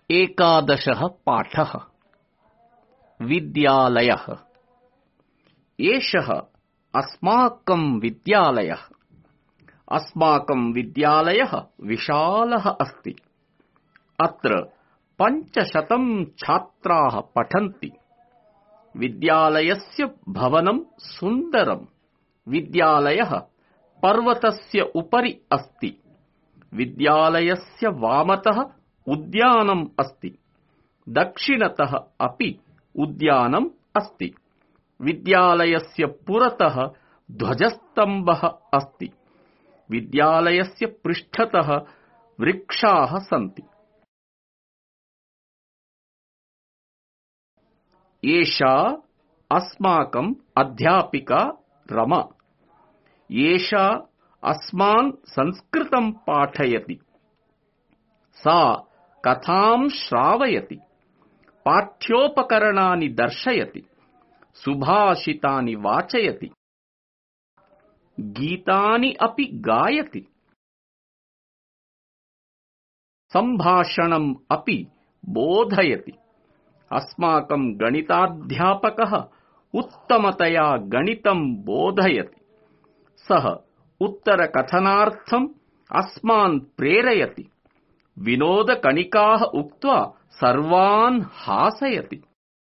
एकादशः पाठः। विद्यालयः। एषः अस्माकं विद्यालयः। अस्माकं विद्यालयः विशालः अस्ति। अत्र 500 छात्राः पठन्ति। विद्यालयस्य भवनं सुन्दरम्। विद्यालयः पर्वतस्य उपरि अस्ति। विद्यालयस्य वामतः उद्यानम् अस्ति। दक्षिणतः अपि उद्यानम् अस्ति। विद्यालयस्य पुरतः ध्वजस्तम्भः अस्ति। विद्यालयस्य पृष्ठतः वृक्षाः सन्ति। एषा अस्माकम् अध्यापिका रमा। एषा अस्मान् संस्कृतं पाठयति। सा कथां श्रावयति। पाठ्योपकरणानि दर्शयति। सुभाषितानि वाचयति। गीतानि अपि गायति। सम्भाषणम् अपि बोधयति। अस्माकं गणिताध्यापकः उत्तमतया गणितं बोधयति। सः उत्तरकथनार्थम् अस्मान् प्रेरयति। विनोदकणिकाः उक्त्वा सर्वान् हासयति।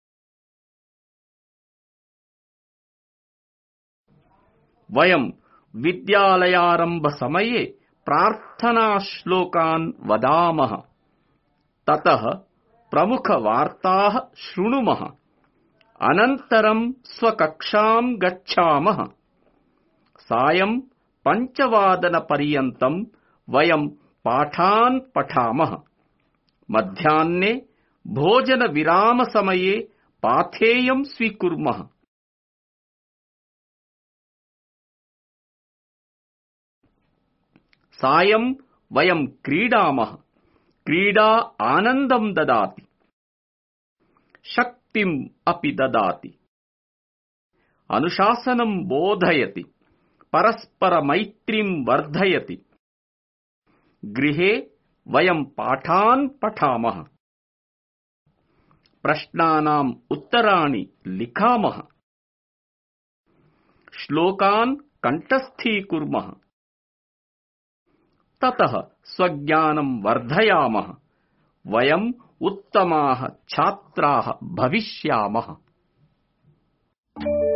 वयं विद्यालयारम्भसमये प्रार्थनाश्लोकान् वदामः। ततः प्रमुखवार्ताः शृणुमः। अनन्तरं स्वकक्षां गच्छामः। सायं 5:00 वयं पाठान् पठामः। मध्याह्ने भोजनविरामसमये पाथेयं स्वीकुर्मः। सायं वयं क्रीडामः। क्रीडा आनन्दं ददाति। शक्तिम् अपि ददाति। अनुशासनं बोधयति। परस्परमैत्रीं वर्धयति। गृहे वयं पाठान् पठामः। प्रश्नानाम् उत्तराणि लिखामः। श्लोकान् कण्ठस्थीकुर्मः। ततः स्वज्ञानं वर्धयामः। वयम् उत्तमाः छात्राः भविष्यामः।